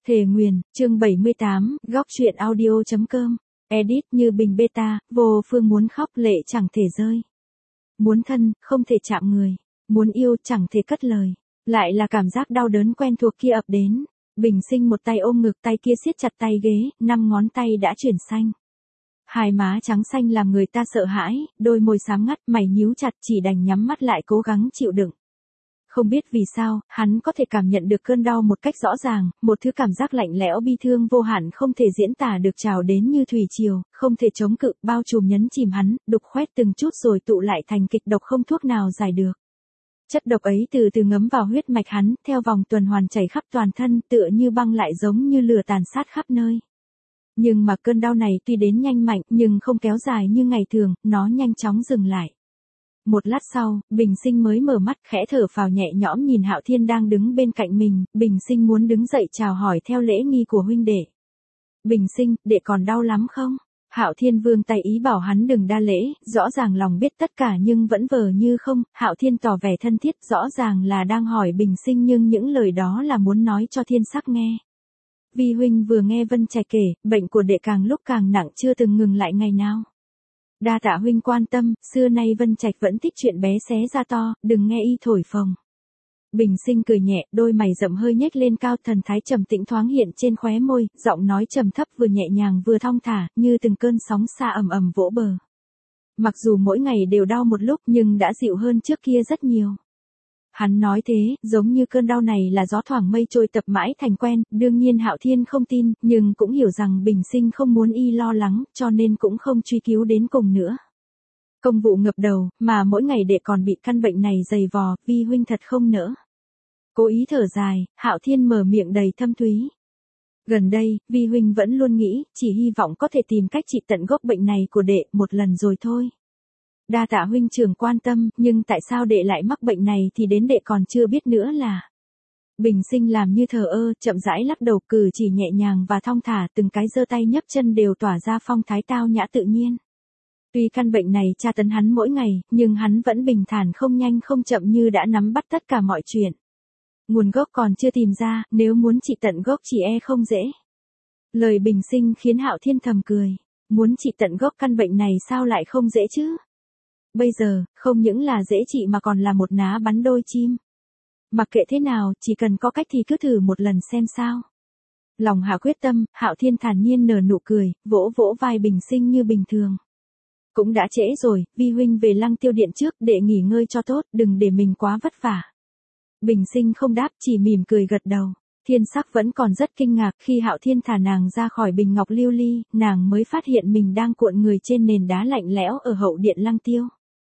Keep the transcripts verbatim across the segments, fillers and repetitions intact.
Thề nguyền, chương bảy mươi tám, góc truyện audio.com. Edit Như Bình beta, vô phương muốn khóc lệ chẳng thể rơi. Muốn thân, không thể chạm người. Muốn yêu, chẳng thể cất lời. Lại là cảm giác đau đớn quen thuộc kia ập đến. Bình sinh một tay ôm ngực, tay kia siết chặt tay ghế, năm ngón tay đã chuyển xanh. Hai má trắng xanh làm người ta sợ hãi, đôi môi xám ngắt, mày nhíu chặt, chỉ đành nhắm mắt lại cố gắng chịu đựng. Không biết vì sao, hắn có thể cảm nhận được cơn đau một cách rõ ràng, một thứ cảm giác lạnh lẽo bi thương vô hạn không thể diễn tả được trào đến như thủy triều, không thể chống cự, bao trùm nhấn chìm hắn, đục khoét từng chút rồi tụ lại thành kịch độc không thuốc nào giải được. Chất độc ấy từ từ ngấm vào huyết mạch hắn, theo vòng tuần hoàn chảy khắp toàn thân, tựa như băng lại giống như lửa tàn sát khắp nơi. Nhưng mà cơn đau này tuy đến nhanh mạnh, nhưng không kéo dài như ngày thường, nó nhanh chóng dừng lại. Một lát sau, Bình Sinh mới mở mắt, khẽ thở phào nhẹ nhõm nhìn Hạo Thiên đang đứng bên cạnh mình, Bình Sinh muốn đứng dậy chào hỏi theo lễ nghi của huynh đệ. Bình Sinh, đệ còn đau lắm không? Hạo Thiên vươn tay ý bảo hắn đừng đa lễ, rõ ràng lòng biết tất cả nhưng vẫn vờ như không, Hạo Thiên tỏ vẻ thân thiết, rõ ràng là đang hỏi Bình Sinh nhưng những lời đó là muốn nói cho Thiên Sắc nghe. Vi huynh vừa nghe Vân Trạch kể, bệnh của đệ càng lúc càng nặng chưa từng ngừng lại ngày nào. Đa tạ huynh quan tâm, xưa nay Vân Trạch vẫn thích chuyện bé xé ra to, đừng nghe y thổi phồng. Bình Sinh cười nhẹ, đôi mày rậm hơi nhếch lên cao, thần thái trầm tĩnh thoáng hiện trên khóe môi, giọng nói trầm thấp vừa nhẹ nhàng vừa thong thả, như từng cơn sóng xa ầm ầm vỗ bờ. Mặc dù mỗi ngày đều đau một lúc nhưng đã dịu hơn trước kia rất nhiều. Hắn nói thế, giống như cơn đau này là gió thoảng mây trôi tập mãi thành quen, đương nhiên Hạo Thiên không tin, nhưng cũng hiểu rằng Bình Sinh không muốn y lo lắng, cho nên cũng không truy cứu đến cùng nữa. Công vụ ngập đầu, mà mỗi ngày đệ còn bị căn bệnh này dày vò, Vi huynh thật không nỡ. Cố ý thở dài, Hạo Thiên mở miệng đầy thâm thúy. Gần đây, Vi huynh vẫn luôn nghĩ, chỉ hy vọng có thể tìm cách trị tận gốc bệnh này của đệ một lần rồi thôi. Đa tạ huynh trưởng quan tâm, nhưng tại sao đệ lại mắc bệnh này thì đến đệ còn chưa biết nữa là. Bình Sinh làm như thờ ơ, chậm rãi lắc đầu, cử chỉ nhẹ nhàng và thong thả, từng cái giơ tay nhấc chân đều tỏa ra phong thái tao nhã tự nhiên. Tuy căn bệnh này tra tấn hắn mỗi ngày, nhưng hắn vẫn bình thản không nhanh không chậm như đã nắm bắt tất cả mọi chuyện. Nguồn gốc còn chưa tìm ra, nếu muốn trị tận gốc chỉ e không dễ. Lời Bình Sinh khiến Hạo Thiên thầm cười, muốn trị tận gốc căn bệnh này sao lại không dễ chứ? Bây giờ, không những là dễ trị mà còn là một ná bắn đôi chim. Mặc kệ thế nào, chỉ cần có cách thì cứ thử một lần xem sao. Lòng hạ quyết tâm, Hạo Thiên thản nhiên nở nụ cười, vỗ vỗ vai Bình Sinh như bình thường. Cũng đã trễ rồi, Vi huynh về Lăng Tiêu Điện trước, để nghỉ ngơi cho tốt, đừng để mình quá vất vả. Bình Sinh không đáp, chỉ mỉm cười gật đầu. Thiên Sắc vẫn còn rất kinh ngạc khi Hạo Thiên thả nàng ra khỏi bình ngọc lưu ly, nàng mới phát hiện mình đang cuộn người trên nền đá lạnh lẽo ở hậu điện Lăng Tiêu.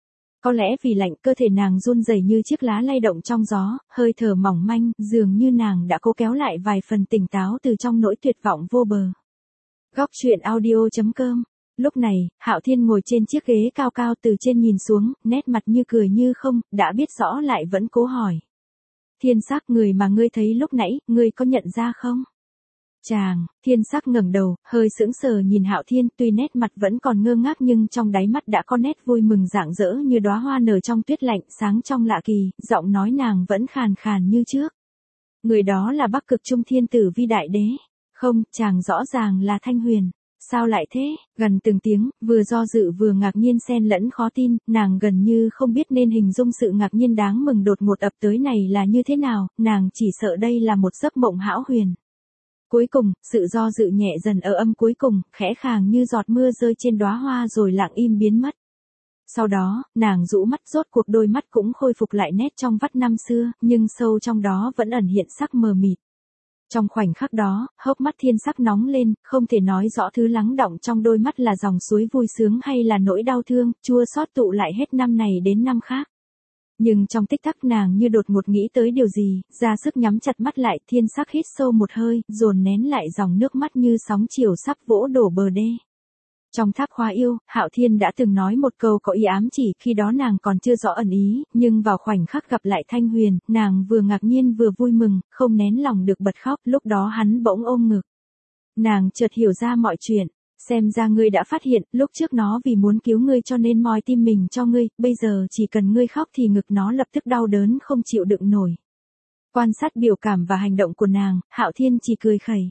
Có lẽ vì lạnh, cơ thể nàng run rẩy như chiếc lá lay động trong gió, hơi thở mỏng manh, dường như nàng đã cố kéo lại vài phần tỉnh táo từ trong nỗi tuyệt vọng vô bờ. Góc truyện audio.com. Lúc này, Hạo Thiên ngồi trên chiếc ghế cao cao từ trên nhìn xuống, nét mặt như cười như không, đã biết rõ lại vẫn cố hỏi. Thiên Sắc, người mà ngươi thấy lúc nãy, ngươi có nhận ra không? Chàng, Thiên Sắc ngẩng đầu, hơi sững sờ nhìn Hạo Thiên, tuy nét mặt vẫn còn ngơ ngác nhưng trong đáy mắt đã có nét vui mừng rạng rỡ như đóa hoa nở trong tuyết lạnh, sáng trong lạ kỳ, giọng nói nàng vẫn khàn khàn như trước. Người đó là Bắc Cực Trung Thiên Tử Vi Đại Đế. Không, chàng rõ ràng là Thanh Huyền. Sao lại thế? Gần từng tiếng, vừa do dự vừa ngạc nhiên xen lẫn khó tin, nàng gần như không biết nên hình dung sự ngạc nhiên đáng mừng đột ngột ập tới này là như thế nào, nàng chỉ sợ đây là một giấc mộng hão huyền. Cuối cùng, sự do dự nhẹ dần ở âm cuối cùng, khẽ khàng như giọt mưa rơi trên đóa hoa rồi lặng im biến mất. Sau đó, nàng rũ mắt, rốt cuộc đôi mắt cũng khôi phục lại nét trong vắt năm xưa, nhưng sâu trong đó vẫn ẩn hiện sắc mờ mịt. Trong khoảnh khắc đó, hốc mắt Thiên Sắc nóng lên, không thể nói rõ thứ lắng đọng trong đôi mắt là dòng suối vui sướng hay là nỗi đau thương, chua xót tụ lại hết năm này đến năm khác. Nhưng trong tích tắc nàng như đột ngột nghĩ tới điều gì, ra sức nhắm chặt mắt lại, Thiên Sắc hít sâu một hơi, dồn nén lại dòng nước mắt như sóng chiều sắp vỗ đổ bờ đê. Trong Tháp Hoa Yêu, Hạo Thiên đã từng nói một câu có ý ám chỉ, khi đó nàng còn chưa rõ ẩn ý, nhưng vào khoảnh khắc gặp lại Thanh Huyền, nàng vừa ngạc nhiên vừa vui mừng, không nén lòng được bật khóc, lúc đó hắn bỗng ôm ngực. Nàng chợt hiểu ra mọi chuyện, xem ra ngươi đã phát hiện, lúc trước nó vì muốn cứu ngươi cho nên moi tim mình cho ngươi, bây giờ chỉ cần ngươi khóc thì ngực nó lập tức đau đớn không chịu đựng nổi. Quan sát biểu cảm và hành động của nàng, Hạo Thiên chỉ cười khẩy.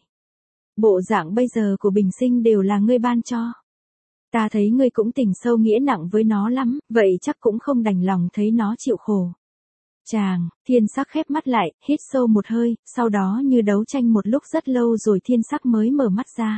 Bộ dạng bây giờ của Bình Sinh đều là ngươi ban cho. Ta thấy ngươi cũng tình sâu nghĩa nặng với nó lắm, vậy chắc cũng không đành lòng thấy nó chịu khổ. Chàng, Thiên Sắc khép mắt lại, hít sâu một hơi, sau đó như đấu tranh một lúc rất lâu rồi Thiên Sắc mới mở mắt ra.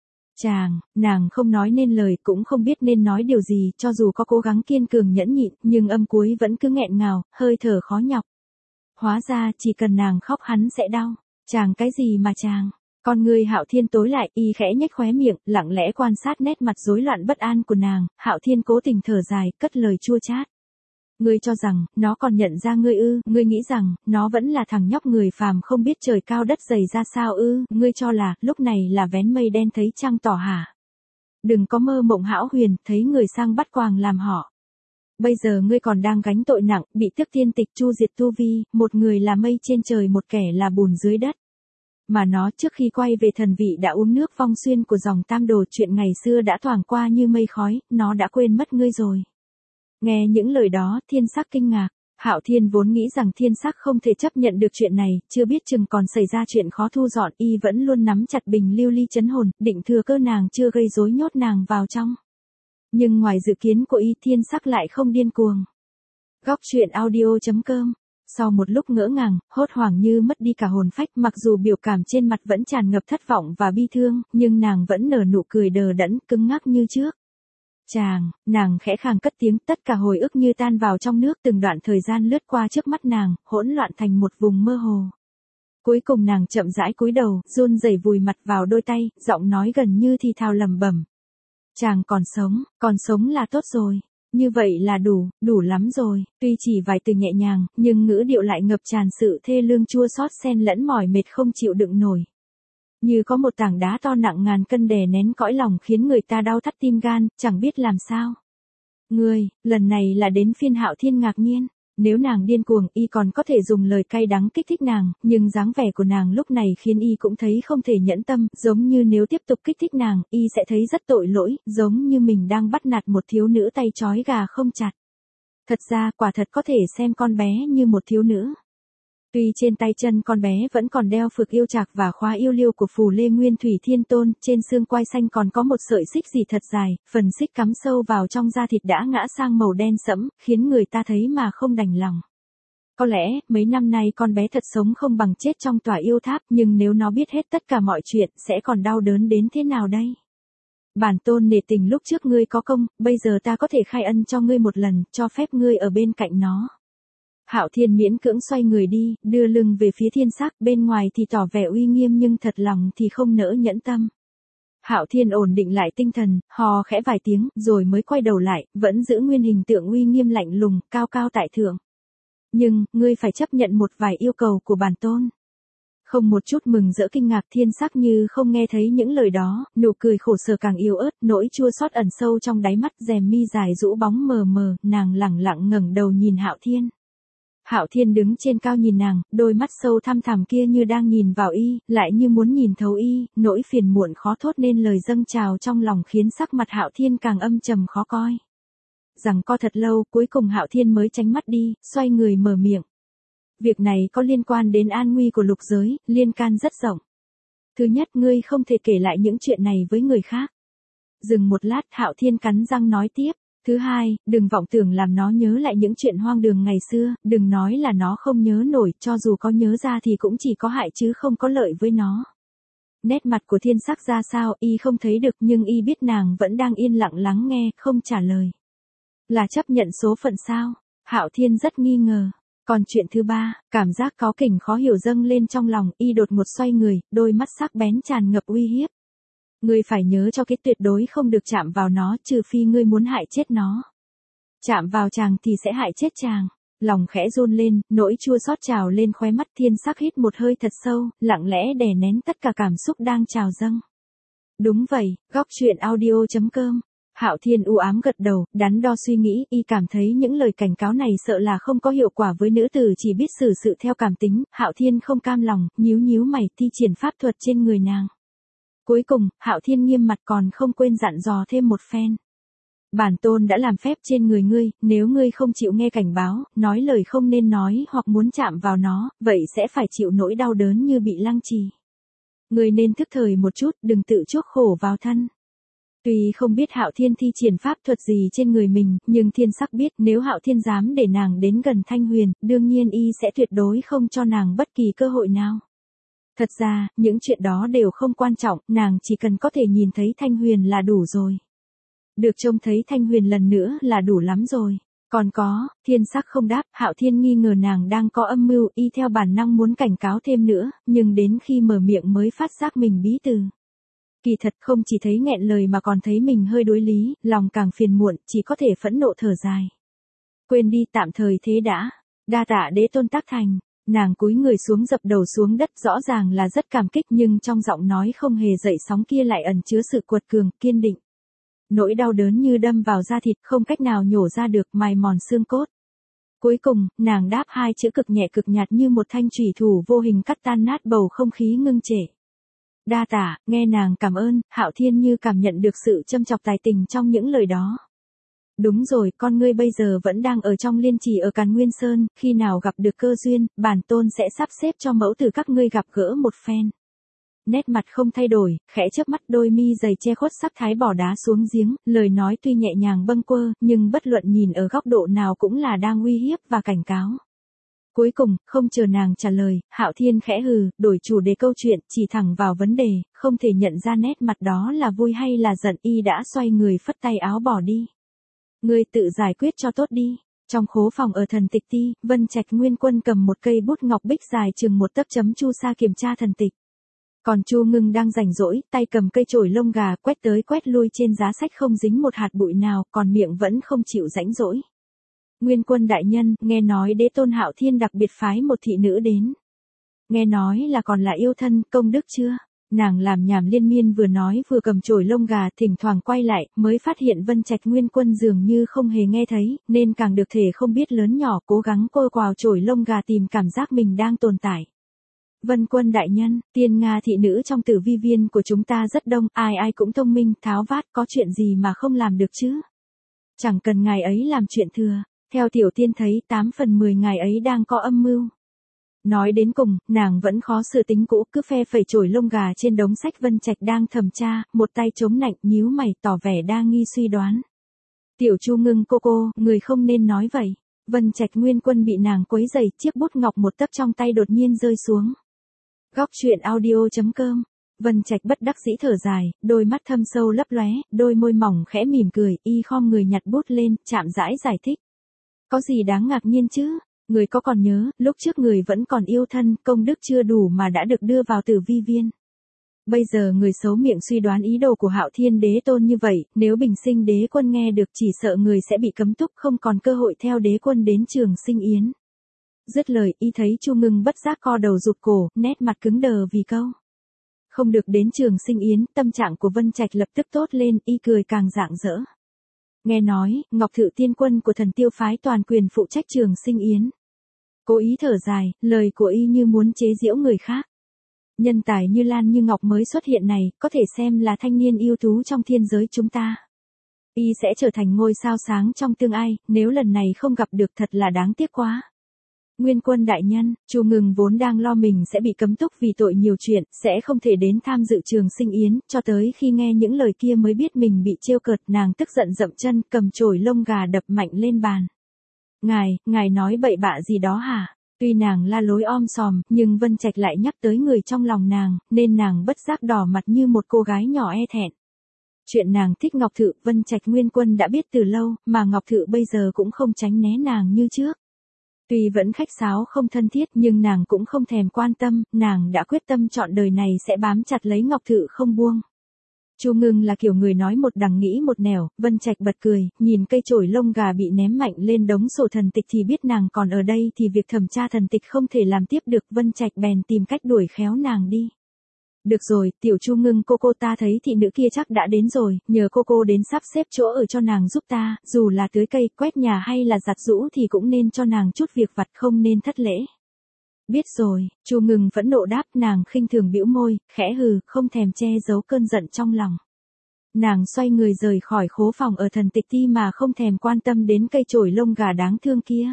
Chàng, nàng không nói nên lời, cũng không biết nên nói điều gì, cho dù có cố gắng kiên cường nhẫn nhịn, nhưng âm cuối vẫn cứ nghẹn ngào, hơi thở khó nhọc. Hóa ra chỉ cần nàng khóc hắn sẽ đau. Chàng cái gì mà chàng? Con người Hạo Thiên tối lại, y khẽ nhếch khóe miệng, lặng lẽ quan sát nét mặt rối loạn bất an của nàng, Hạo Thiên cố tình thở dài, cất lời chua chát. Ngươi cho rằng, nó còn nhận ra ngươi ư, ngươi nghĩ rằng, nó vẫn là thằng nhóc người phàm không biết trời cao đất dày ra sao ư, ngươi cho là, lúc này là vén mây đen thấy trăng tỏ hả? Đừng có mơ mộng hão huyền, thấy người sang bắt quàng làm họ. Bây giờ ngươi còn đang gánh tội nặng, bị tước tiên tịch chu diệt tu vi, một người là mây trên trời một kẻ là bùn dưới đất. Mà nó trước khi quay về thần vị đã uống nước vong xuyên của dòng Tam Đồ, chuyện ngày xưa đã thoảng qua như mây khói, nó đã quên mất ngươi rồi. Nghe những lời đó, Thiên Sắc kinh ngạc. Hạo Thiên vốn nghĩ rằng Thiên Sắc không thể chấp nhận được chuyện này, chưa biết chừng còn xảy ra chuyện khó thu dọn, y vẫn luôn nắm chặt bình lưu ly chấn hồn, định thừa cơ nàng chưa gây rối nhốt nàng vào trong. Nhưng ngoài dự kiến của y, Thiên Sắc lại không điên cuồng. Góc truyện audio chấm com. Sau một lúc ngỡ ngàng, hốt hoảng như mất đi cả hồn phách, mặc dù biểu cảm trên mặt vẫn tràn ngập thất vọng và bi thương, nhưng nàng vẫn nở nụ cười đờ đẫn, cứng ngắc như trước. Chàng, nàng khẽ khàng cất tiếng, tất cả hồi ức như tan vào trong nước, từng đoạn thời gian lướt qua trước mắt nàng, hỗn loạn thành một vùng mơ hồ. Cuối cùng nàng chậm rãi cúi đầu, run rẩy vùi mặt vào đôi tay, giọng nói gần như thì thào lẩm bẩm. Chàng còn sống, còn sống là tốt rồi. Như vậy là đủ, đủ lắm rồi. Tuy chỉ vài từ nhẹ nhàng, nhưng ngữ điệu lại ngập tràn sự thê lương chua xót xen lẫn mỏi mệt không chịu đựng nổi. Như có một tảng đá to nặng ngàn cân đè nén cõi lòng khiến người ta đau thắt tim gan, chẳng biết làm sao. Ngươi, lần này là đến phiên Hạo Thiên ngạc nhiên. Nếu nàng điên cuồng, y còn có thể dùng lời cay đắng kích thích nàng, nhưng dáng vẻ của nàng lúc này khiến y cũng thấy không thể nhẫn tâm, giống như nếu tiếp tục kích thích nàng, y sẽ thấy rất tội lỗi, giống như mình đang bắt nạt một thiếu nữ tay trói gà không chặt. Thật ra, quả thật có thể xem con bé như một thiếu nữ. Tuy trên tay chân con bé vẫn còn đeo phược yêu trạc và khóa yêu liêu của Phù Lê Nguyên Thủy Thiên Tôn, trên xương quai xanh còn có một sợi xích gì thật dài, phần xích cắm sâu vào trong da thịt đã ngã sang màu đen sẫm, khiến người ta thấy mà không đành lòng. Có lẽ, mấy năm nay con bé thật sống không bằng chết trong tòa yêu tháp, nhưng nếu nó biết hết tất cả mọi chuyện, sẽ còn đau đớn đến thế nào đây? Bản tôn nể tình lúc trước ngươi có công, bây giờ ta có thể khai ân cho ngươi một lần, cho phép ngươi ở bên cạnh nó. Hạo Thiên miễn cưỡng xoay người đi, đưa lưng về phía Thiên Sắc, bên ngoài thì tỏ vẻ uy nghiêm nhưng thật lòng thì không nỡ nhẫn tâm. Hạo Thiên ổn định lại tinh thần, hò khẽ vài tiếng, rồi mới quay đầu lại, vẫn giữ nguyên hình tượng uy nghiêm lạnh lùng, cao cao tại thượng. Nhưng, ngươi phải chấp nhận một vài yêu cầu của bản tôn. Không một chút mừng rỡ kinh ngạc, Thiên Sắc như không nghe thấy những lời đó, nụ cười khổ sở càng yếu ớt, nỗi chua xót ẩn sâu trong đáy mắt, rèm mi dài rũ bóng mờ mờ, nàng lẳng lặng ngẩng đầu nhìn Hạo Thiên. Hạo Thiên đứng trên cao nhìn nàng, đôi mắt sâu thăm thẳm kia như đang nhìn vào y, lại như muốn nhìn thấu y, nỗi phiền muộn khó thốt nên lời dâng trào trong lòng khiến sắc mặt Hạo Thiên càng âm trầm khó coi. Rằng co thật lâu, cuối cùng Hạo Thiên mới tránh mắt đi, xoay người mở miệng. Việc này có liên quan đến an nguy của lục giới, liên can rất rộng. Thứ nhất, ngươi không thể kể lại những chuyện này với người khác. Dừng một lát, Hạo Thiên cắn răng nói tiếp. Thứ hai, đừng vọng tưởng làm nó nhớ lại những chuyện hoang đường ngày xưa, đừng nói là nó không nhớ nổi, cho dù có nhớ ra thì cũng chỉ có hại chứ không có lợi với nó. Nét mặt của Thiên Sắc ra sao, y không thấy được nhưng y biết nàng vẫn đang yên lặng lắng nghe, không trả lời. Là chấp nhận số phận sao? Hạo Thiên rất nghi ngờ. Còn chuyện thứ ba, cảm giác cáu kỉnh khó hiểu dâng lên trong lòng, y đột ngột xoay người, đôi mắt sắc bén tràn ngập uy hiếp. Ngươi phải nhớ cho cái tuyệt đối không được chạm vào nó, trừ phi ngươi muốn hại chết nó. Chạm vào chàng thì sẽ hại chết chàng. Lòng khẽ run lên, nỗi chua xót trào lên khóe mắt, Thiên Sắc hít một hơi thật sâu, lặng lẽ đè nén tất cả cảm xúc đang trào dâng. Đúng vậy, góc truyện audio chấm com. Hạo Thiên u ám gật đầu, đắn đo suy nghĩ, y cảm thấy những lời cảnh cáo này sợ là không có hiệu quả với nữ tử chỉ biết xử sự theo cảm tính. Hạo Thiên không cam lòng, nhíu nhíu mày, thi triển pháp thuật trên người nàng. Cuối cùng, Hạo Thiên nghiêm mặt còn không quên dặn dò thêm một phen. bản tôn đã làm phép trên người ngươi, nếu ngươi không chịu nghe cảnh báo, nói lời không nên nói hoặc muốn chạm vào nó, vậy sẽ phải chịu nỗi đau đớn như bị lăng trì. Ngươi nên thức thời một chút, đừng tự chuốc khổ vào thân. Tuy không biết Hạo Thiên thi triển pháp thuật gì trên người mình, nhưng Thiên Sắc biết nếu Hạo Thiên dám để nàng đến gần Thanh Huyền, đương nhiên y sẽ tuyệt đối không cho nàng bất kỳ cơ hội nào. Thật ra, những chuyện đó đều không quan trọng, nàng chỉ cần có thể nhìn thấy Thanh Huyền là đủ rồi. Được trông thấy Thanh Huyền lần nữa là đủ lắm rồi. Còn có, Thiên Sắc không đáp, Hạo Thiên nghi ngờ nàng đang có âm mưu, y theo bản năng muốn cảnh cáo thêm nữa, nhưng đến khi mở miệng mới phát giác mình bí từ. Kỳ thật không chỉ thấy nghẹn lời mà còn thấy mình hơi đối lý, lòng càng phiền muộn, chỉ có thể phẫn nộ thở dài. Quên đi, tạm thời thế đã. Đa tạ Đế Tôn tác thành. Nàng cúi người xuống dập đầu xuống đất, rõ ràng là rất cảm kích, nhưng trong giọng nói không hề dậy sóng kia lại ẩn chứa sự cuột cường, kiên định. Nỗi đau đớn như đâm vào da thịt, không cách nào nhổ ra được, mài mòn xương cốt. Cuối cùng, nàng đáp hai chữ cực nhẹ cực nhạt như một thanh chủy thủ vô hình cắt tan nát bầu không khí ngưng trệ. Đa tạ. Nghe nàng cảm ơn, Hạo Thiên như cảm nhận được sự châm chọc tài tình trong những lời đó. Đúng rồi, con ngươi bây giờ vẫn đang ở trong liên trì ở Càn Nguyên Sơn, khi nào gặp được cơ duyên, bản tôn sẽ sắp xếp cho mẫu tử các ngươi gặp gỡ một phen. Nét mặt không thay đổi, khẽ chớp mắt, đôi mi dày che khuất sắc thái bỏ đá xuống giếng, lời nói tuy nhẹ nhàng bâng quơ, nhưng bất luận nhìn ở góc độ nào cũng là đang uy hiếp và cảnh cáo. Cuối cùng, không chờ nàng trả lời, Hạo Thiên khẽ hừ, đổi chủ đề câu chuyện, chỉ thẳng vào vấn đề, không thể nhận ra nét mặt đó là vui hay là giận, y đã xoay người phất tay áo bỏ đi. Ngươi tự giải quyết cho tốt đi. Trong khố phòng ở Thần Tịch Ti, Vân Trạch Nguyên Quân cầm một cây bút ngọc bích dài chừng một tấc chấm chu sa kiểm tra thần tịch. Còn Chu Ngưng đang rảnh rỗi, tay cầm cây chổi lông gà quét tới quét lui trên giá sách không dính một hạt bụi nào, còn miệng vẫn không chịu rãnh rỗi. Nguyên Quân đại nhân, nghe nói Đế Tôn Hạo Thiên đặc biệt phái một thị nữ đến. Nghe nói là còn là yêu thân, công đức chưa? Nàng làm nhảm liên miên vừa nói vừa cầm chổi lông gà, thỉnh thoảng quay lại, mới phát hiện Vân Trạch Nguyên Quân dường như không hề nghe thấy, nên càng được thể không biết lớn nhỏ, cố gắng cô quào chổi lông gà tìm cảm giác mình đang tồn tại. Vân Quân đại nhân, tiên Nga thị nữ trong tử vi viên của chúng ta rất đông, ai ai cũng thông minh, tháo vát, có chuyện gì mà không làm được chứ? Chẳng cần ngài ấy làm chuyện thừa, theo tiểu tiên thấy tám phần mười ngài ấy đang có âm mưu. Nói đến cùng, nàng vẫn khó xử tính cũ, cứ phe phẩy chổi lông gà trên đống sách Vân Trạch đang thẩm tra, một tay chống nạnh, nhíu mày, tỏ vẻ đa nghi suy đoán. Tiểu Chu Ngưng cô cô, người không nên nói vậy. Vân Trạch Nguyên Quân bị nàng quấy rầy, chiếc bút ngọc một tấc trong tay đột nhiên rơi xuống. Góc truyện audio chấm com. Vân Trạch bất đắc dĩ thở dài, đôi mắt thâm sâu lấp lóe, đôi môi mỏng khẽ mỉm cười, y khom người nhặt bút lên, chạm rãi giải thích. Có gì đáng ngạc nhiên chứ? Người có còn nhớ, lúc trước người vẫn còn yêu thân, công đức chưa đủ mà đã được đưa vào tử vi viên. Bây giờ người xấu miệng suy đoán ý đồ của Hạo Thiên Đế Tôn như vậy, nếu Bình Sinh Đế Quân nghe được chỉ sợ người sẽ bị cấm túc, không còn cơ hội theo Đế Quân đến Trường Sinh Yến. Dứt lời, y thấy Chu Ngưng bất giác co đầu rụt cổ, nét mặt cứng đờ vì câu không được đến Trường Sinh Yến, tâm trạng của Vân Trạch lập tức tốt lên, y cười càng rạng rỡ. Nghe nói, Ngọc Thự Tiên Quân của Thần Tiêu phái toàn quyền phụ trách Trường Sinh Yến. Cố ý thở dài, lời của y như muốn chế giễu người khác. Nhân tài như Lan như Ngọc mới xuất hiện này, có thể xem là thanh niên ưu tú trong thiên giới chúng ta. Y sẽ trở thành ngôi sao sáng trong tương ai, nếu lần này không gặp được thật là đáng tiếc quá. Nguyên Quân đại nhân, Chu Ngưng vốn đang lo mình sẽ bị cấm túc vì tội nhiều chuyện, sẽ không thể đến tham dự Trường Sinh Yến, cho tới khi nghe những lời kia mới biết mình bị trêu cợt, nàng tức giận dậm chân, cầm chổi lông gà đập mạnh lên bàn. Ngài, ngài nói bậy bạ gì đó hả? Tuy nàng la lối om sòm, nhưng Vân Trạch lại nhắc tới người trong lòng nàng, nên nàng bất giác đỏ mặt như một cô gái nhỏ e thẹn. Chuyện nàng thích Ngọc Thự, Vân Trạch Nguyên Quân đã biết từ lâu, mà Ngọc Thự bây giờ cũng không tránh né nàng như trước. Tuy vẫn khách sáo không thân thiết nhưng nàng cũng không thèm quan tâm, nàng đã quyết tâm chọn đời này sẽ bám chặt lấy Ngọc Thự không buông. Chu Ngưng là kiểu người nói một đằng nghĩ một nẻo, Vân Trạch bật cười, nhìn cây chổi lông gà bị ném mạnh lên đống sổ thần tịch thì biết nàng còn ở đây thì việc thẩm tra thần tịch không thể làm tiếp được, Vân Trạch bèn tìm cách đuổi khéo nàng đi. Được rồi, tiểu Chu Ngưng cô cô, ta thấy thị nữ kia chắc đã đến rồi, nhờ cô cô đến sắp xếp chỗ ở cho nàng giúp ta, dù là tưới cây, quét nhà hay là giặt giũ thì cũng nên cho nàng chút việc vặt, không nên thất lễ. Biết rồi, Chu Ngưng phẫn nộ đáp, nàng khinh thường bĩu môi, khẽ hừ, không thèm che giấu cơn giận trong lòng. Nàng xoay người rời khỏi khố phòng ở thần tịch ti mà không thèm quan tâm đến cây chổi lông gà đáng thương kia.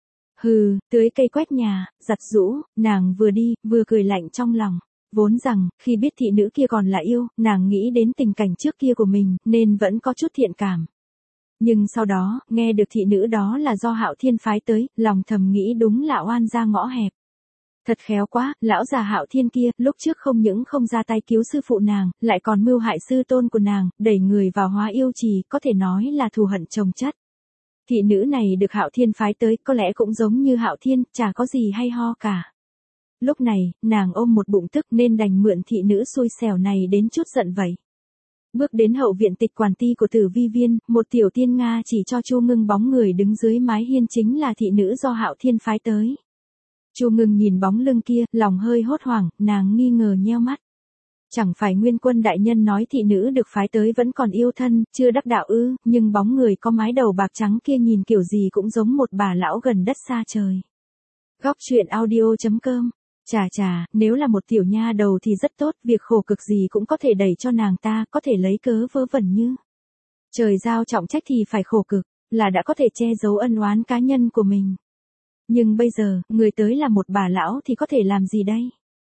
Hừ, tưới cây quét nhà, giặt giũ, nàng vừa đi, vừa cười lạnh trong lòng. Vốn rằng, khi biết thị nữ kia còn là yêu, nàng nghĩ đến tình cảnh trước kia của mình, nên vẫn có chút thiện cảm. Nhưng sau đó, nghe được thị nữ đó là do Hạo Thiên phái tới, lòng thầm nghĩ đúng là oan ra ngõ hẹp. Thật khéo quá, lão già Hạo Thiên kia, lúc trước không những không ra tay cứu sư phụ nàng, lại còn mưu hại sư tôn của nàng, đẩy người vào hóa yêu trì, có thể nói là thù hận chồng chất. Thị nữ này được Hạo Thiên phái tới, có lẽ cũng giống như Hạo Thiên, chả có gì hay ho cả. Lúc này, nàng ôm một bụng tức nên đành mượn thị nữ xui xẻo này đến chút giận vậy. Bước đến hậu viện tịch quản ti của Tử Vi Viên, một tiểu tiên Nga chỉ cho Chu Ngưng bóng người đứng dưới mái hiên chính là thị nữ do Hạo Thiên phái tới. Chu Ngưng nhìn bóng lưng kia, lòng hơi hốt hoảng, nàng nghi ngờ nheo mắt. Chẳng phải Nguyên Quân đại nhân nói thị nữ được phái tới vẫn còn yêu thân, chưa đắc đạo ư, nhưng bóng người có mái đầu bạc trắng kia nhìn kiểu gì cũng giống một bà lão gần đất xa trời. Góc truyện audio chấm com. Chà chà, nếu là một tiểu nha đầu thì rất tốt, việc khổ cực gì cũng có thể đẩy cho nàng ta, có thể lấy cớ vớ vẩn như. Trời giao trọng trách thì phải khổ cực, là đã có thể che giấu ân oán cá nhân của mình. Nhưng bây giờ, người tới là một bà lão thì có thể làm gì đây?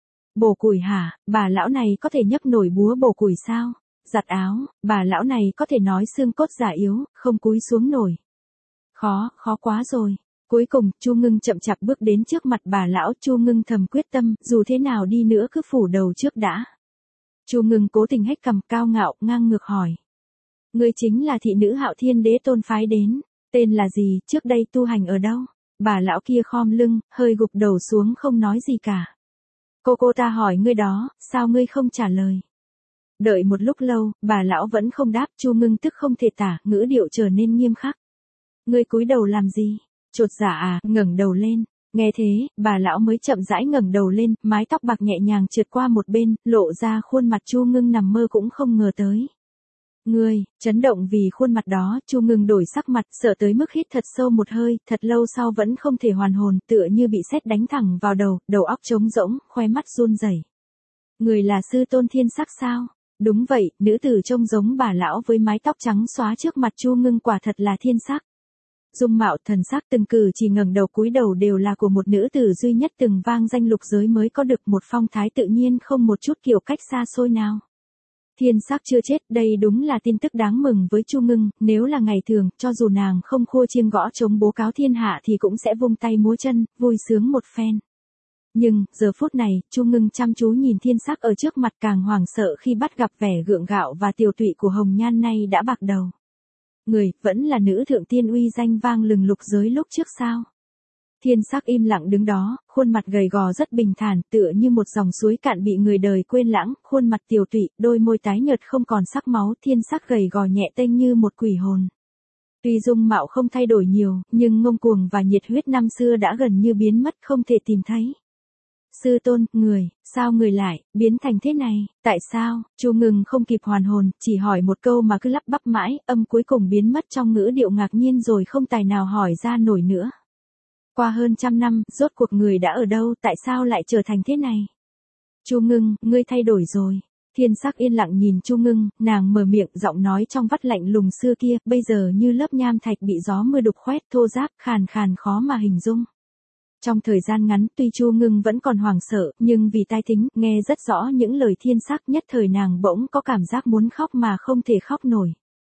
Bổ củi hả, bà lão này có thể nhấc nổi búa bổ củi sao? Giặt áo, bà lão này có thể nói xương cốt già yếu, không cúi xuống nổi. Khó, khó quá rồi. Cuối cùng, Chu Ngưng chậm chạp bước đến trước mặt bà lão, Chu Ngưng thầm quyết tâm, dù thế nào đi nữa cứ phủ đầu trước đã. Chu Ngưng cố tình hét cằm cao ngạo, ngang ngược hỏi. Ngươi chính là thị nữ Hạo Thiên đế tôn phái đến, tên là gì, trước đây tu hành ở đâu? Bà lão kia khom lưng, hơi gục đầu xuống không nói gì cả. Cô cô ta hỏi ngươi đó, sao ngươi không trả lời? Đợi một lúc lâu, bà lão vẫn không đáp, Chu Ngưng tức không thể tả, ngữ điệu trở nên nghiêm khắc. Ngươi cúi đầu làm gì? Chột dạ à, ngẩng đầu lên. Nghe thế, bà lão mới chậm rãi ngẩng đầu lên, mái tóc bạc nhẹ nhàng trượt qua một bên, lộ ra khuôn mặt Chu Ngưng nằm mơ cũng không ngờ tới. Ngươi, chấn động vì khuôn mặt đó, Chu Ngưng đổi sắc mặt, sợ tới mức hít thật sâu một hơi, thật lâu sau vẫn không thể hoàn hồn, tựa như bị sét đánh thẳng vào đầu, đầu óc trống rỗng, khoe mắt run rẩy. Người là sư tôn Thiên Sắc sao? Đúng vậy, nữ tử trông giống bà lão với mái tóc trắng xóa trước mặt Chu Ngưng quả thật là Thiên Sắc. Dung mạo thần sắc từng cử chỉ ngẩng đầu cúi đầu đều là của một nữ tử duy nhất từng vang danh lục giới mới có được một phong thái tự nhiên không một chút kiểu cách xa xôi nào. Thiên Sắc chưa chết, đây đúng là tin tức đáng mừng với Chu Ngưng, nếu là ngày thường, cho dù nàng không khua chiêng gõ trống bố cáo thiên hạ thì cũng sẽ vung tay múa chân, vui sướng một phen. Nhưng, giờ phút này, Chu Ngưng chăm chú nhìn Thiên Sắc ở trước mặt càng hoảng sợ khi bắt gặp vẻ gượng gạo và tiều tụy của Hồng Nhan nay đã bạc đầu. Người, vẫn là nữ thượng tiên uy danh vang lừng lục giới lúc trước sao? Thiên Sắc im lặng đứng đó, khuôn mặt gầy gò rất bình thản, tựa như một dòng suối cạn bị người đời quên lãng, khuôn mặt tiều tụy, đôi môi tái nhợt không còn sắc máu, Thiên Sắc gầy gò nhẹ tênh như một quỷ hồn. Tuy dung mạo không thay đổi nhiều, nhưng ngông cuồng và nhiệt huyết năm xưa đã gần như biến mất không thể tìm thấy. Sư tôn, người, sao người lại, biến thành thế này, tại sao? Chu Ngưng không kịp hoàn hồn, chỉ hỏi một câu mà cứ lắp bắp mãi, âm cuối cùng biến mất trong ngữ điệu ngạc nhiên rồi không tài nào hỏi ra nổi nữa. Qua hơn trăm năm, rốt cuộc người đã ở đâu, tại sao lại trở thành thế này? Chu Ngưng, ngươi thay đổi rồi. Thiên Sắc yên lặng nhìn Chu Ngưng, nàng mở miệng, giọng nói trong vắt lạnh lùng xưa kia, bây giờ như lớp nham thạch bị gió mưa đục khoét, thô ráp, khàn khàn khó mà hình dung. Trong thời gian ngắn, tuy Chu Ngưng vẫn còn hoảng sợ, nhưng vì tai thính, nghe rất rõ những lời Thiên Sắc, nhất thời nàng bỗng có cảm giác muốn khóc mà không thể khóc nổi.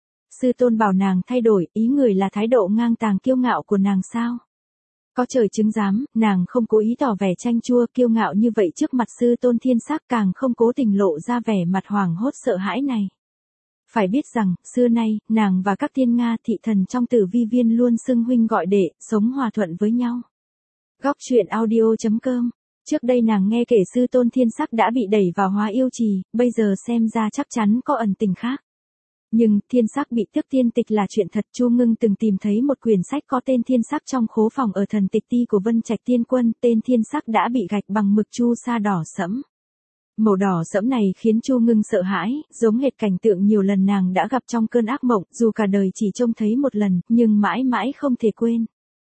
Sư tôn bảo nàng thay đổi, ý người là thái độ ngang tàng kiêu ngạo của nàng sao? Có trời chứng giám, nàng không cố ý tỏ vẻ chanh chua kiêu ngạo như vậy trước mặt sư tôn Thiên Sắc, càng không cố tình lộ ra vẻ mặt hoảng hốt sợ hãi này. Phải biết rằng, xưa nay, nàng và các tiên Nga thị thần trong Tử Vi Viên luôn xưng huynh gọi đệ, sống hòa thuận với nhau. Góc truyện audio chấm com. Trước đây nàng nghe kể sư tôn Thiên Sắc đã bị đẩy vào hóa yêu trì, bây giờ xem ra chắc chắn có ẩn tình khác. Nhưng, Thiên Sắc bị tước tiên tịch là chuyện thật. Chu Ngưng từng tìm thấy một quyển sách có tên Thiên Sắc trong khố phòng ở thần tịch ti của Vân Trạch Tiên Quân, tên Thiên Sắc đã bị gạch bằng mực chu sa đỏ sẫm. Màu đỏ sẫm này khiến Chu Ngưng sợ hãi, giống hệt cảnh tượng nhiều lần nàng đã gặp trong cơn ác mộng, dù cả đời chỉ trông thấy một lần, nhưng mãi mãi không thể quên.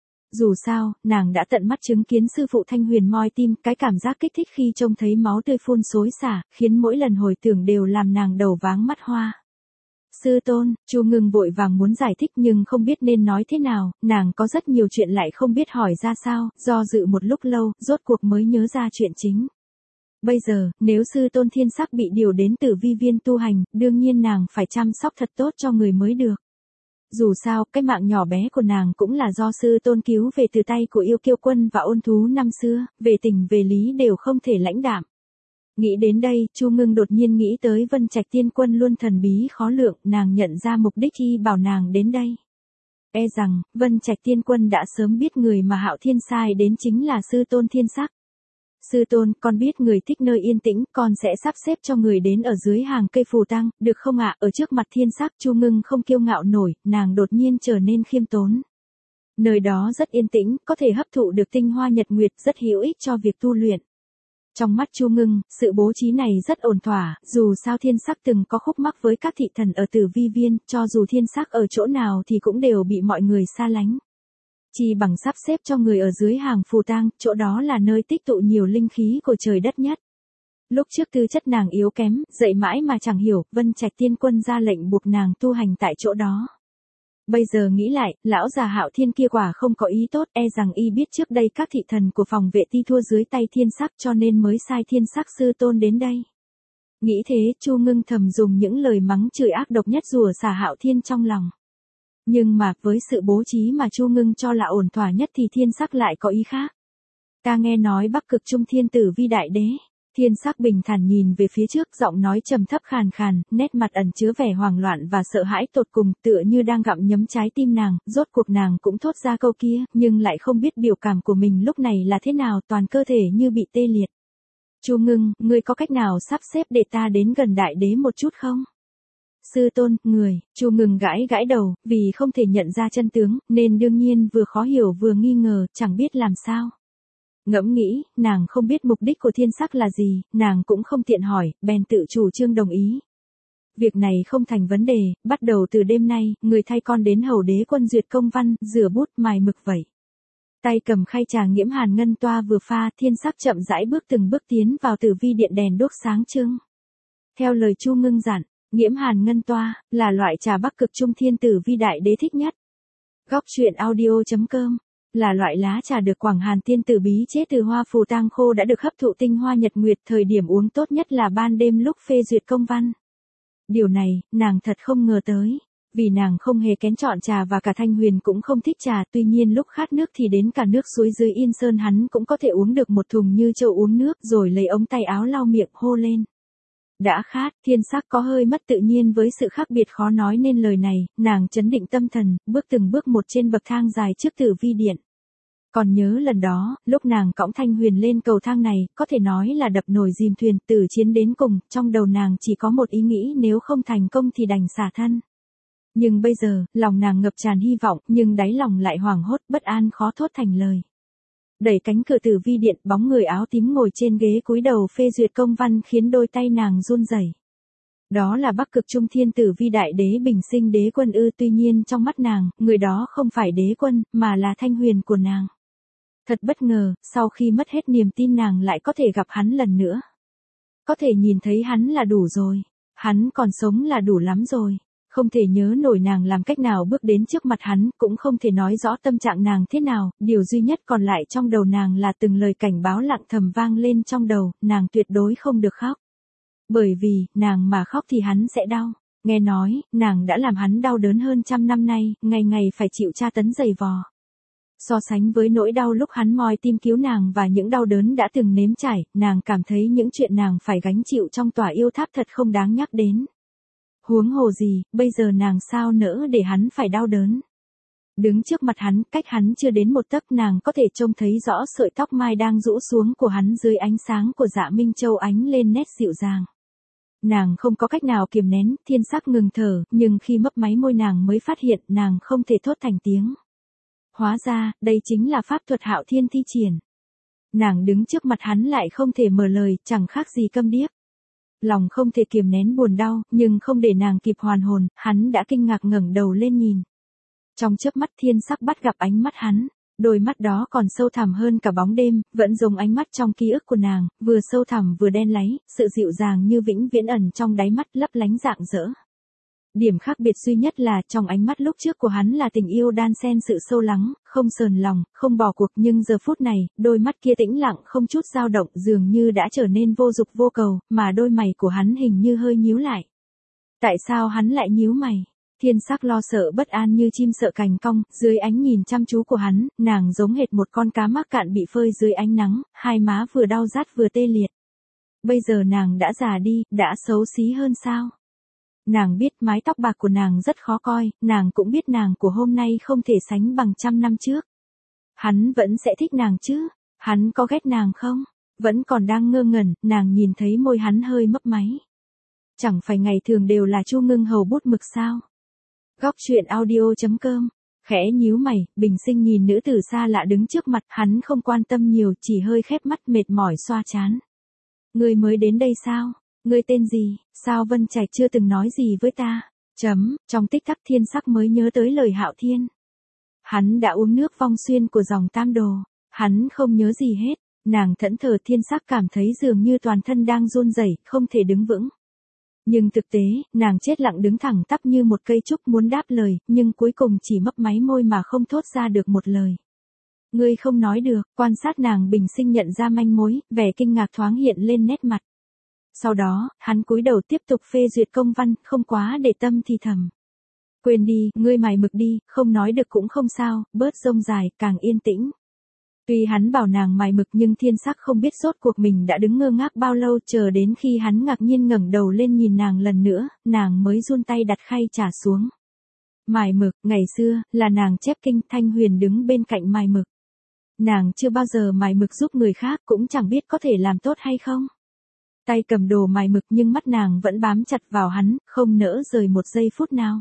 Dù sao, nàng đã tận mắt chứng kiến sư phụ Thanh Huyền moi tim, cái cảm giác kích thích khi trông thấy máu tươi phun xối xả, khiến mỗi lần hồi tưởng đều làm nàng đầu váng mắt hoa. Sư tôn, Chu Ngưng vội vàng muốn giải thích nhưng không biết nên nói thế nào, nàng có rất nhiều chuyện lại không biết hỏi ra sao, do dự một lúc lâu, rốt cuộc mới nhớ ra chuyện chính. Bây giờ, nếu sư tôn thiên sắc bị điều đến Tử Vi viên tu hành, đương nhiên nàng phải chăm sóc thật tốt cho người mới được. Dù sao, cái mạng nhỏ bé của nàng cũng là do sư tôn cứu về từ tay của Yêu Kiêu Quân và Ôn Thú năm xưa, về tình về lý đều không thể lãnh đạm. Nghĩ đến đây, Chu Ngưng đột nhiên nghĩ tới Vân Trạch Tiên Quân luôn thần bí khó lượng, nàng nhận ra mục đích y bảo nàng đến đây. E rằng, Vân Trạch Tiên Quân đã sớm biết người mà Hạo Thiên sai đến chính là sư tôn thiên sắc. Sư tôn, con biết người thích nơi yên tĩnh, con sẽ sắp xếp cho người đến ở dưới hàng cây phù tang, được không ạ? Ở trước mặt thiên sắc, Chu Ngưng không kiêu ngạo nổi, nàng đột nhiên trở nên khiêm tốn. Nơi đó rất yên tĩnh, có thể hấp thụ được tinh hoa nhật nguyệt, rất hữu ích cho việc tu luyện. Trong mắt Chu Ngưng, sự bố trí này rất ổn thỏa, dù sao thiên sắc từng có khúc mắc với các thị thần ở Tử Vi viên, cho dù thiên sắc ở chỗ nào thì cũng đều bị mọi người xa lánh. Chỉ bằng sắp xếp cho người ở dưới hàng phù tang, chỗ đó là nơi tích tụ nhiều linh khí của trời đất nhất. Lúc trước tư chất nàng yếu kém, dạy mãi mà chẳng hiểu, Vân Trạch Tiên Quân ra lệnh buộc nàng tu hành tại chỗ đó. Bây giờ nghĩ lại, lão già Hạo Thiên kia quả không có ý tốt, e rằng y biết trước đây các thị thần của phòng vệ ti thua dưới tay thiên sắc cho nên mới sai thiên sắc sư tôn đến đây. Nghĩ thế, Chu Ngưng thầm dùng những lời mắng chửi ác độc nhất rủa xả Hạo Thiên trong lòng. Nhưng mà, với sự bố trí mà Chu Ngưng cho là ổn thỏa nhất thì thiên sắc lại có ý khác. Ta nghe nói Bắc Cực Trung Thiên Tử Vi đại đế. Thiên sắc bình thản nhìn về phía trước, giọng nói trầm thấp khàn khàn, nét mặt ẩn chứa vẻ hoảng loạn và sợ hãi tột cùng, tựa như đang gặm nhấm trái tim nàng, rốt cuộc nàng cũng thốt ra câu kia, nhưng lại không biết biểu cảm của mình lúc này là thế nào, toàn cơ thể như bị tê liệt. Chu Ngưng, ngươi có cách nào sắp xếp để ta đến gần đại đế một chút không? Sư tôn, người, Chu Ngưng gãi gãi đầu, vì không thể nhận ra chân tướng, nên đương nhiên vừa khó hiểu vừa nghi ngờ, chẳng biết làm sao. Ngẫm nghĩ, nàng không biết mục đích của thiên sắc là gì, nàng cũng không tiện hỏi, bèn tự chủ trương đồng ý. Việc này không thành vấn đề, bắt đầu từ đêm nay, người thay con đến hầu đế quân duyệt công văn, rửa bút, mài mực vậy. Tay cầm khay trà nghiễm hàn ngân toa vừa pha, thiên sắc chậm rãi bước từng bước tiến vào Tử Vi điện đèn đốt sáng trưng. Theo lời Chu Ngưng dặn, nghiễm hàn ngân toa, là loại trà Bắc Cực Trung Thiên Tử Vi đại đế thích nhất. Góc truyện audio chấm com là loại lá trà được Quảng Hàn tiên tử bí chế từ hoa phù tang khô đã được hấp thụ tinh hoa nhật nguyệt, thời điểm uống tốt nhất là ban đêm lúc phê duyệt công văn. Điều này, nàng thật không ngờ tới, vì nàng không hề kén chọn trà và cả Thanh Huyền cũng không thích trà, tuy nhiên lúc khát nước thì đến cả nước suối dưới Yên Sơn hắn cũng có thể uống được một thùng như trâu uống nước, rồi lấy ống tay áo lau miệng hô lên. Đã khát, thiên sắc có hơi mất tự nhiên với sự khác biệt khó nói nên lời này, nàng trấn định tâm thần, bước từng bước một trên bậc thang dài trước Tử Vi điện. Còn nhớ lần đó, lúc nàng cõng Thanh Huyền lên cầu thang này, có thể nói là đập nồi dìm thuyền, từ chiến đến cùng, trong đầu nàng chỉ có một ý nghĩ nếu không thành công thì đành xả thân. Nhưng bây giờ, lòng nàng ngập tràn hy vọng, nhưng đáy lòng lại hoảng hốt, bất an khó thốt thành lời. Đẩy cánh cửa Tử Vi điện, bóng người áo tím ngồi trên ghế cúi đầu phê duyệt công văn khiến đôi tay nàng run rẩy. Đó là Bắc Cực Trung Thiên Tử Vi đại đế bình sinh đế quân ư, tuy nhiên trong mắt nàng, người đó không phải đế quân, mà là Thanh Huyền của nàng. Thật bất ngờ, sau khi mất hết niềm tin nàng lại có thể gặp hắn lần nữa. Có thể nhìn thấy hắn là đủ rồi. Hắn còn sống là đủ lắm rồi. Không thể nhớ nổi nàng làm cách nào bước đến trước mặt hắn, cũng không thể nói rõ tâm trạng nàng thế nào, điều duy nhất còn lại trong đầu nàng là từng lời cảnh báo lặng thầm vang lên trong đầu, nàng tuyệt đối không được khóc. Bởi vì, nàng mà khóc thì hắn sẽ đau. Nghe nói, nàng đã làm hắn đau đớn hơn trăm năm nay, ngày ngày phải chịu tra tấn dày vò. So sánh với nỗi đau lúc hắn moi tim cứu nàng và những đau đớn đã từng nếm trải, nàng cảm thấy những chuyện nàng phải gánh chịu trong tòa yêu tháp thật không đáng nhắc đến. Huống hồ gì, bây giờ nàng sao nỡ để hắn phải đau đớn. Đứng trước mặt hắn, cách hắn chưa đến một tấc, nàng có thể trông thấy rõ sợi tóc mai đang rũ xuống của hắn dưới ánh sáng của Dạ Minh Châu ánh lên nét dịu dàng. Nàng không có cách nào kiềm nén, thiên sắc ngừng thở, nhưng khi mấp máy môi nàng mới phát hiện nàng không thể thốt thành tiếng. Hóa ra, đây chính là pháp thuật Hạo Thiên thi triển. Nàng đứng trước mặt hắn lại không thể mở lời, chẳng khác gì câm điếc. Lòng không thể kiềm nén buồn đau, nhưng không để nàng kịp hoàn hồn, hắn đã kinh ngạc ngẩng đầu lên nhìn. Trong chớp mắt thiên sắc bắt gặp ánh mắt hắn, đôi mắt đó còn sâu thẳm hơn cả bóng đêm, vẫn giống ánh mắt trong ký ức của nàng, vừa sâu thẳm vừa đen láy, sự dịu dàng như vĩnh viễn ẩn trong đáy mắt lấp lánh rạng rỡ. Điểm khác biệt duy nhất là trong ánh mắt lúc trước của hắn là tình yêu đan xen sự sâu lắng, không sờn lòng, không bỏ cuộc, nhưng giờ phút này, đôi mắt kia tĩnh lặng không chút dao động, dường như đã trở nên vô dục vô cầu, mà đôi mày của hắn hình như hơi nhíu lại. Tại sao hắn lại nhíu mày? Thiên Sắc lo sợ bất an như chim sợ cành cong, dưới ánh nhìn chăm chú của hắn, nàng giống hệt một con cá mắc cạn bị phơi dưới ánh nắng, hai má vừa đau rát vừa tê liệt. Bây giờ nàng đã già đi, đã xấu xí hơn sao? Nàng biết mái tóc bạc của nàng rất khó coi, nàng cũng biết nàng của hôm nay không thể sánh bằng trăm năm trước. Hắn vẫn sẽ thích nàng chứ? Hắn có ghét nàng không? Vẫn còn đang ngơ ngẩn, nàng nhìn thấy môi hắn hơi mấp máy. Chẳng phải ngày thường đều là Chu Ngưng Hầu bút mực sao? Góc truyện audio chấm com, khẽ nhíu mày, bình sinh nhìn nữ tử xa lạ đứng trước mặt, hắn không quan tâm nhiều, chỉ hơi khép mắt mệt mỏi xoa trán. Ngươi mới đến đây sao? Ngươi tên gì? Sao Vân Trạch chưa từng nói gì với ta? Chấm, trong tích tắc Thiên Sắc mới nhớ tới lời Hạo Thiên. Hắn đã uống nước vong xuyên của dòng Tam Đồ, hắn không nhớ gì hết, nàng thẫn thờ. Thiên Sắc cảm thấy dường như toàn thân đang run rẩy, không thể đứng vững. Nhưng thực tế, nàng chết lặng đứng thẳng tắp như một cây trúc muốn đáp lời, nhưng cuối cùng chỉ mấp máy môi mà không thốt ra được một lời. Ngươi không nói được, quan sát nàng bình sinh nhận ra manh mối, vẻ kinh ngạc thoáng hiện lên nét mặt. Sau đó, hắn cúi đầu tiếp tục phê duyệt công văn, không quá để tâm thì thầm. Quên đi, ngươi mày mực đi, không nói được cũng không sao, bớt rông dài, càng yên tĩnh. Tuy hắn bảo nàng mày mực nhưng Thiên Sắc không biết rốt cuộc mình đã đứng ngơ ngác bao lâu, chờ đến khi hắn ngạc nhiên ngẩng đầu lên nhìn nàng lần nữa, nàng mới run tay đặt khay trà xuống. Mày mực, ngày xưa, là nàng chép kinh. Thanh Huyền đứng bên cạnh mày mực. Nàng chưa bao giờ mày mực giúp người khác, cũng chẳng biết có thể làm tốt hay không. Tay cầm đồ mài mực nhưng mắt nàng vẫn bám chặt vào hắn, không nỡ rời một giây phút nào.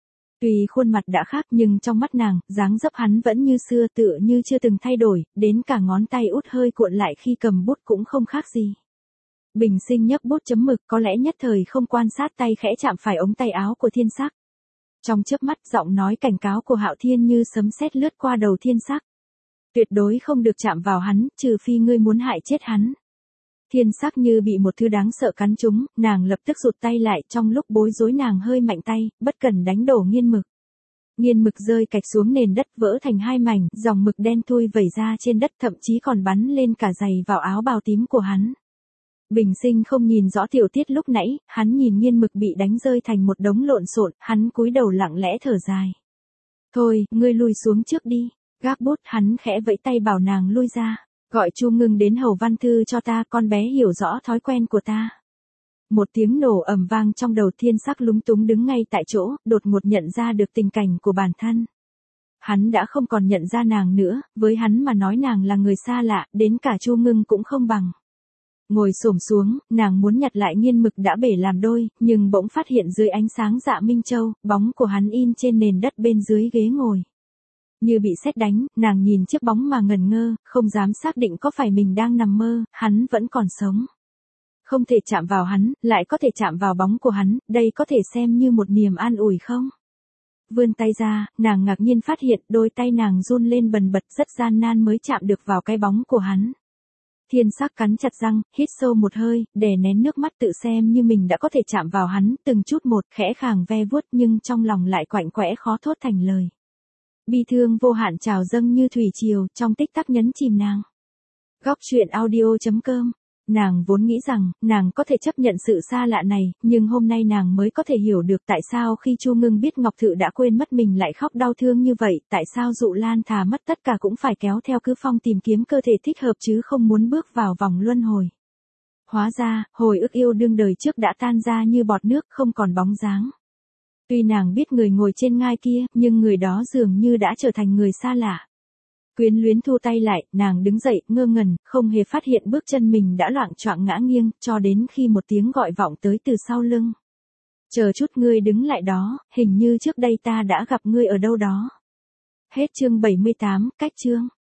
Tuy khuôn mặt đã khác nhưng trong mắt nàng, dáng dấp hắn vẫn như xưa, tựa như chưa từng thay đổi, đến cả ngón tay út hơi cuộn lại khi cầm bút cũng không khác gì. Bình sinh nhấc bút chấm mực, có lẽ nhất thời không quan sát tay khẽ chạm phải ống tay áo của Thiên Sắc. Trong chớp mắt, giọng nói cảnh cáo của Hạo Thiên như sấm sét lướt qua đầu Thiên Sắc. Tuyệt đối không được chạm vào hắn, trừ phi ngươi muốn hại chết hắn. Thiên Sắc như bị một thứ đáng sợ cắn trúng, nàng lập tức rụt tay lại, trong lúc bối rối nàng hơi mạnh tay, bất cẩn đánh đổ nghiên mực. Nghiên mực rơi cạch xuống nền đất vỡ thành hai mảnh, dòng mực đen thui vẩy ra trên đất, thậm chí còn bắn lên cả giày vào áo bào tím của hắn. Bình sinh không nhìn rõ tiểu tiết lúc nãy, hắn nhìn nghiên mực bị đánh rơi thành một đống lộn xộn, hắn cúi đầu lặng lẽ thở dài. Thôi, ngươi lui xuống trước đi. Gác bút, hắn khẽ vẫy tay bảo nàng lui ra. Gọi Chu Ngưng đến hầu văn thư cho ta, con bé hiểu rõ thói quen của ta. Một tiếng nổ ầm vang trong đầu. Thiên Sắc lúng túng đứng ngay tại chỗ, đột ngột nhận ra được tình cảnh của bản thân. Hắn đã không còn nhận ra nàng nữa, với hắn mà nói nàng là người xa lạ, đến cả Chu Ngưng cũng không bằng. Ngồi xổm xuống, nàng muốn nhặt lại nghiên mực đã bể làm đôi, nhưng bỗng phát hiện dưới ánh sáng dạ minh châu, bóng của hắn in trên nền đất bên dưới ghế ngồi. Như bị sét đánh, nàng nhìn chiếc bóng mà ngẩn ngơ, không dám xác định có phải mình đang nằm mơ, hắn vẫn còn sống. Không thể chạm vào hắn, lại có thể chạm vào bóng của hắn, đây có thể xem như một niềm an ủi không? Vươn tay ra, nàng ngạc nhiên phát hiện đôi tay nàng run lên bần bật, rất gian nan mới chạm được vào cái bóng của hắn. Thiên Sắc cắn chặt răng, hít sâu một hơi, đè nén nước mắt tự xem như mình đã có thể chạm vào hắn, từng chút một, khẽ khàng ve vuốt nhưng trong lòng lại quạnh quẽ khó thốt thành lời. Bi thương vô hạn trào dâng như thủy triều, trong tích tắc nhấn chìm nàng. Góc truyện audio chấm com. Nàng vốn nghĩ rằng, nàng có thể chấp nhận sự xa lạ này, nhưng hôm nay nàng mới có thể hiểu được tại sao khi Chu Ngưng biết Ngọc Thự đã quên mất mình lại khóc đau thương như vậy, tại sao Dụ Lan thà mất tất cả cũng phải kéo theo Cứ Phong tìm kiếm cơ thể thích hợp chứ không muốn bước vào vòng luân hồi. Hóa ra, hồi ức yêu đương đời trước đã tan ra như bọt nước, không còn bóng dáng. Tuy nàng biết người ngồi trên ngai kia, nhưng người đó dường như đã trở thành người xa lạ. Quyến luyến thu tay lại, nàng đứng dậy, ngơ ngẩn, không hề phát hiện bước chân mình đã loạng choạng ngã nghiêng, cho đến khi một tiếng gọi vọng tới từ sau lưng. Chờ chút, ngươi đứng lại đó, hình như trước đây ta đã gặp ngươi ở đâu đó. Hết chương bảy mươi tám, cách chương.